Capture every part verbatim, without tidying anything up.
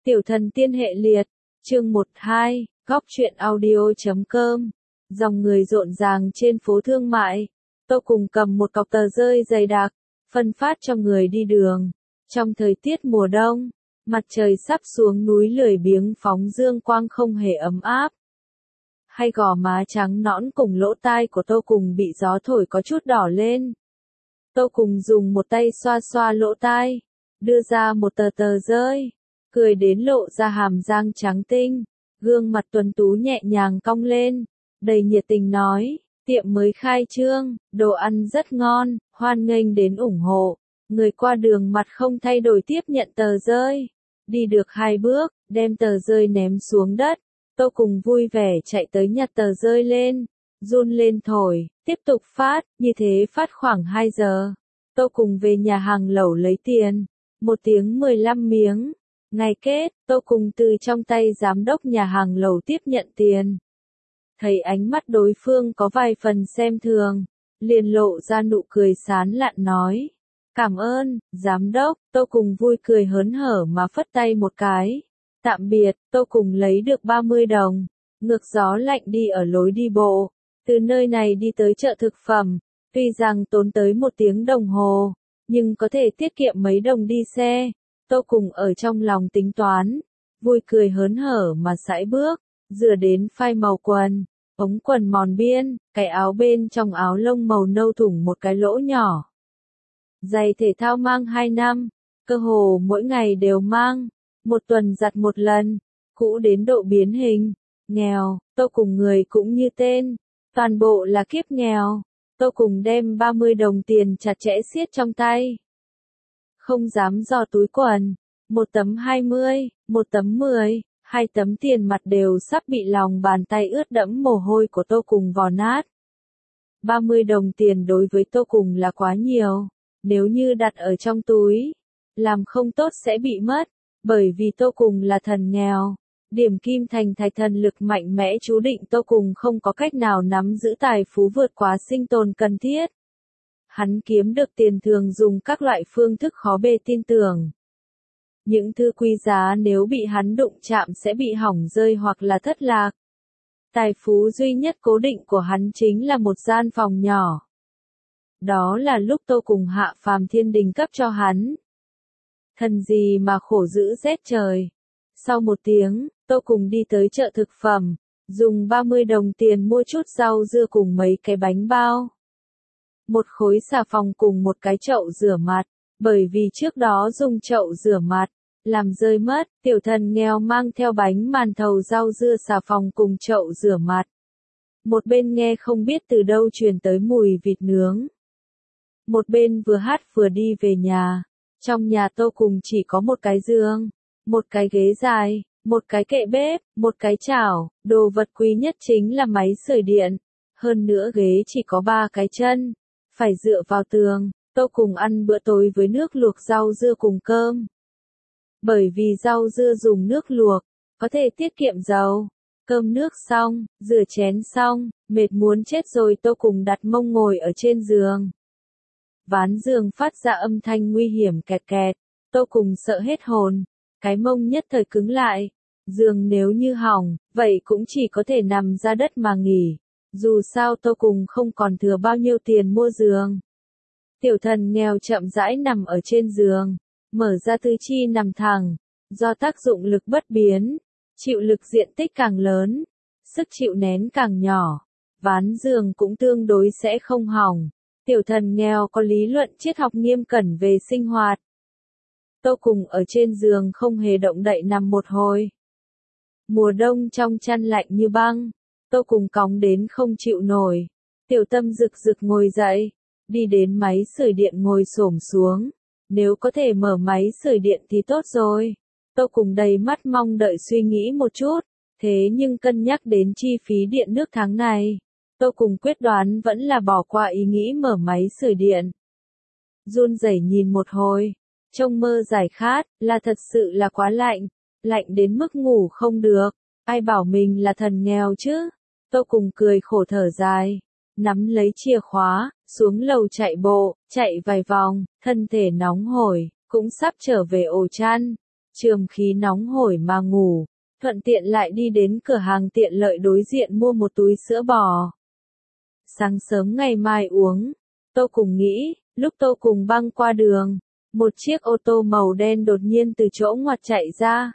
Tiểu thần tiên hệ liệt, chương một hai, góc truyện audio.com, dòng người rộn ràng trên phố thương mại. Tô cùng cầm một cọc tờ rơi dày đặc, phân phát cho người đi đường. Trong thời tiết mùa đông, mặt trời sắp xuống núi lười biếng phóng dương quang không hề ấm áp. Hay gò má trắng nõn cùng lỗ tai của Tô cùng bị gió thổi có chút đỏ lên. Tô cùng dùng một tay xoa xoa lỗ tai, đưa ra một tờ tờ rơi, cười đến lộ ra hàm răng trắng tinh, gương mặt tuấn tú nhẹ nhàng cong lên, đầy nhiệt tình nói, tiệm mới khai trương, đồ ăn rất ngon, hoan nghênh đến ủng hộ. Người qua đường mặt không thay đổi tiếp nhận tờ rơi, đi được hai bước, đem tờ rơi ném xuống đất. Tô cùng vui vẻ chạy tới nhặt tờ rơi lên, run lên thổi, tiếp tục phát, như thế phát khoảng hai giờ. Tô cùng về nhà hàng lẩu lấy tiền, một tiếng mười lăm miếng. Ngày kết, Tô cùng từ trong tay giám đốc nhà hàng lẩu tiếp nhận tiền. Thấy ánh mắt đối phương có vài phần xem thường, liền lộ ra nụ cười sán lạn nói. Cảm ơn, giám đốc. Tô cùng vui cười hớn hở mà phất tay một cái. Tạm biệt. Tô cùng lấy được ba mươi đồng, ngược gió lạnh đi ở lối đi bộ, từ nơi này đi tới chợ thực phẩm, tuy rằng tốn tới một tiếng đồng hồ, nhưng có thể tiết kiệm mấy đồng đi xe. Tô cùng ở trong lòng tính toán, vui cười hớn hở mà sải bước, dựa đến phai màu quần, ống quần mòn biên, cái áo bên trong áo lông màu nâu thủng một cái lỗ nhỏ. Giày thể thao mang hai năm, cơ hồ mỗi ngày đều mang, một tuần giặt một lần, cũ đến độ biến hình, nghèo. Tô cùng người cũng như tên, toàn bộ là kiếp nghèo. Tô cùng đem ba mươi đồng tiền chặt chẽ siết trong tay, không dám dò túi quần, một tấm hai mươi, một tấm mười, hai tấm tiền mặt đều sắp bị lòng bàn tay ướt đẫm mồ hôi của Tô cùng vò nát. ba mươi đồng tiền đối với Tô cùng là quá nhiều, nếu như đặt ở trong túi, làm không tốt sẽ bị mất, bởi vì Tô cùng là thần nghèo. Điểm kim thành thạch thần lực mạnh mẽ chú định Tô cùng không có cách nào nắm giữ tài phú vượt quá sinh tồn cần thiết. Hắn kiếm được tiền thường dùng các loại phương thức khó bề tin tưởng. Những thứ quý giá nếu bị hắn đụng chạm sẽ bị hỏng rơi hoặc là thất lạc. Tài phú duy nhất cố định của hắn chính là một gian phòng nhỏ. Đó là lúc Tô cùng hạ phàm thiên đình cấp cho hắn. Thần gì mà khổ giữ rét trời. Sau một tiếng, Tô cùng đi tới chợ thực phẩm, dùng ba mươi đồng tiền mua chút rau dưa cùng mấy cái bánh bao. Một khối xà phòng cùng một cái chậu rửa mặt, bởi vì trước đó dùng chậu rửa mặt, làm rơi mất, tiểu thần nghèo mang theo bánh màn thầu rau dưa xà phòng cùng chậu rửa mặt. Một bên nghe không biết từ đâu truyền tới mùi vịt nướng. Một bên vừa hát vừa đi về nhà. Trong nhà Tô cùng chỉ có một cái giường, một cái ghế dài, một cái kệ bếp, một cái chảo, đồ vật quý nhất chính là máy sưởi điện. Hơn nữa ghế chỉ có ba cái chân, phải dựa vào tường. Tô cùng ăn bữa tối với nước luộc rau dưa cùng cơm. Bởi vì rau dưa dùng nước luộc, có thể tiết kiệm dầu. Cơm nước xong, rửa chén xong, mệt muốn chết rồi Tô cùng đặt mông ngồi ở trên giường. Ván giường phát ra âm thanh nguy hiểm kẹt kẹt, Tô cùng sợ hết hồn, cái mông nhất thời cứng lại. Giường nếu như hỏng, vậy cũng chỉ có thể nằm ra đất mà nghỉ. Dù sao Tô cùng không còn thừa bao nhiêu tiền mua giường. Tiểu thần nghèo chậm rãi nằm ở trên giường, mở ra tứ chi nằm thẳng, do tác dụng lực bất biến, chịu lực diện tích càng lớn, sức chịu nén càng nhỏ, ván giường cũng tương đối sẽ không hỏng. Tiểu thần nghèo có lý luận triết học nghiêm cẩn về sinh hoạt. Tô cùng ở trên giường không hề động đậy nằm một hồi. Mùa đông trong chăn lạnh như băng, Tô cùng cóng đến không chịu nổi. Tiểu tâm rực rực ngồi dậy, đi đến máy sưởi điện ngồi xổm xuống. Nếu có thể mở máy sưởi điện thì tốt rồi. Tô cùng đầy mắt mong đợi suy nghĩ một chút, thế nhưng cân nhắc đến chi phí điện nước tháng này, Tô cùng quyết đoán vẫn là bỏ qua ý nghĩ mở máy sưởi điện. Run rẩy nhìn một hồi, trông mơ giải khát, là thật sự là quá lạnh, lạnh đến mức ngủ không được, ai bảo mình là thần nghèo chứ. Tô cùng cười khổ thở dài, nắm lấy chìa khóa, xuống lầu chạy bộ, chạy vài vòng, thân thể nóng hổi, cũng sắp trở về ổ chăn. Trường khí nóng hổi mà ngủ, thuận tiện lại đi đến cửa hàng tiện lợi đối diện mua một túi sữa bò. Sáng sớm ngày mai uống, Tô Cùng nghĩ, lúc Tô Cùng băng qua đường, một chiếc ô tô màu đen đột nhiên từ chỗ ngoặt chạy ra.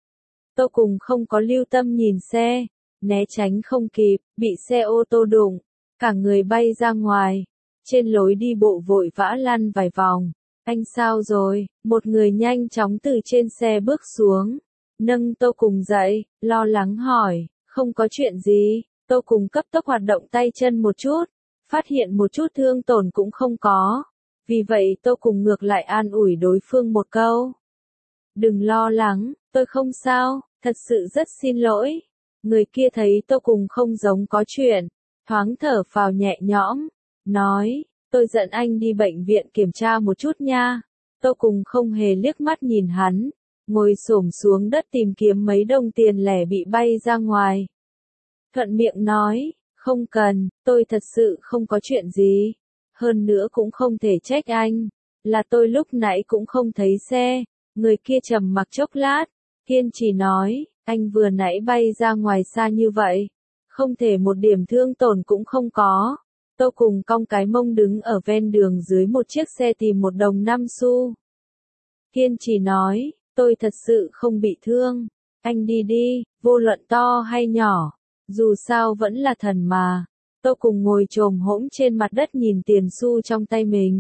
Tô Cùng không có lưu tâm nhìn xe, né tránh không kịp, bị xe ô tô đụng, cả người bay ra ngoài, trên lối đi bộ vội vã lăn vài vòng. Anh sao rồi? Một người nhanh chóng từ trên xe bước xuống, nâng Tô Cùng dậy, lo lắng hỏi, không có chuyện gì. Tô Cùng cấp tốc hoạt động tay chân một chút, phát hiện một chút thương tổn cũng không có. Vì vậy Tô Cùng ngược lại an ủi đối phương một câu. Đừng lo lắng, tôi không sao, thật sự rất xin lỗi. Người kia thấy Tô Cùng không giống có chuyện, thoáng thở phào nhẹ nhõm, nói, tôi dẫn anh đi bệnh viện kiểm tra một chút nha. Tô Cùng không hề liếc mắt nhìn hắn, ngồi xổm xuống đất tìm kiếm mấy đồng tiền lẻ bị bay ra ngoài. Thuận miệng nói, không cần, tôi thật sự không có chuyện gì. Hơn nữa cũng không thể trách anh, là tôi lúc nãy cũng không thấy xe. Người kia trầm mặc chốc lát, kiên trì nói, anh vừa nãy bay ra ngoài xa như vậy, không thể một điểm thương tổn cũng không có. Tô Cùng cong cái mông đứng ở ven đường dưới một chiếc xe tìm một đồng năm xu. Kiên trì nói, tôi thật sự không bị thương, anh đi đi, vô luận to hay nhỏ, dù sao vẫn là thần mà. Tô Cùng ngồi chồm hỗn trên mặt đất nhìn tiền xu trong tay mình,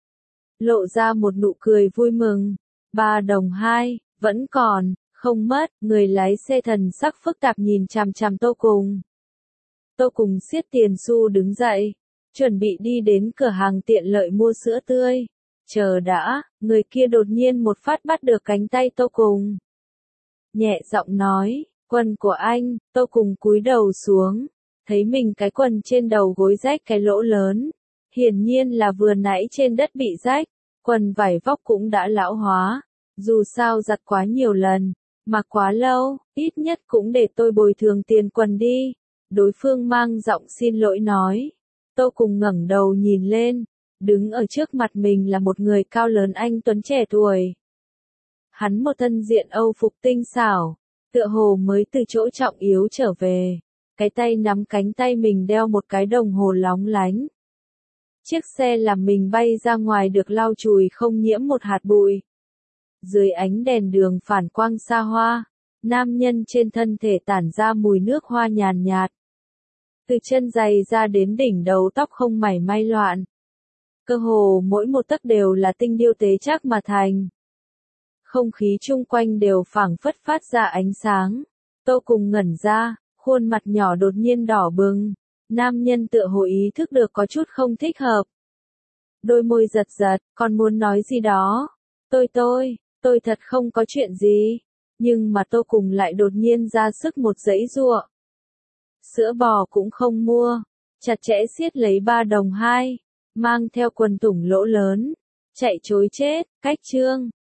lộ ra một nụ cười vui mừng. Ba đồng hai, vẫn còn, không mất. Người lái xe thần sắc phức tạp nhìn chằm chằm Tô Cùng. Tô Cùng siết tiền xu đứng dậy, chuẩn bị đi đến cửa hàng tiện lợi mua sữa tươi. Chờ đã, người kia đột nhiên một phát bắt được cánh tay Tô Cùng, nhẹ giọng nói, quần của anh. Tô Cùng cúi đầu xuống, thấy mình cái quần trên đầu gối rách cái lỗ lớn, hiển nhiên là vừa nãy trên đất bị rách. Quần vải vóc cũng đã lão hóa, dù sao giặt quá nhiều lần, mặc quá lâu, ít nhất cũng để tôi bồi thường tiền quần đi. Đối phương mang giọng xin lỗi nói. Tô Cùng ngẩng đầu nhìn lên, đứng ở trước mặt mình là một người cao lớn anh tuấn trẻ tuổi. Hắn một thân diện Âu phục tinh xảo, tựa hồ mới từ chỗ trọng yếu trở về, cái tay nắm cánh tay mình đeo một cái đồng hồ lóng lánh. Chiếc xe làm mình bay ra ngoài được lau chùi không nhiễm một hạt bụi. Dưới ánh đèn đường phản quang xa hoa, nam nhân trên thân thể tản ra mùi nước hoa nhàn nhạt. Từ chân giày ra đến đỉnh đầu tóc không mảy may loạn. Cơ hồ mỗi một tấc đều là tinh điêu tế chắc mà thành. Không khí chung quanh đều phảng phất phát ra ánh sáng. Tô Cùng ngẩn ra, khuôn mặt nhỏ đột nhiên đỏ bừng. Nam nhân tựa hồ ý thức được có chút không thích hợp. Đôi môi giật giật, còn muốn nói gì đó. Tôi tôi, tôi thật không có chuyện gì. Nhưng mà Tô Cùng lại đột nhiên ra sức một dãy giụa. Sữa bò cũng không mua, chặt chẽ siết lấy ba đồng hai, mang theo quần tủng lỗ lớn, chạy trối chết. Cách chương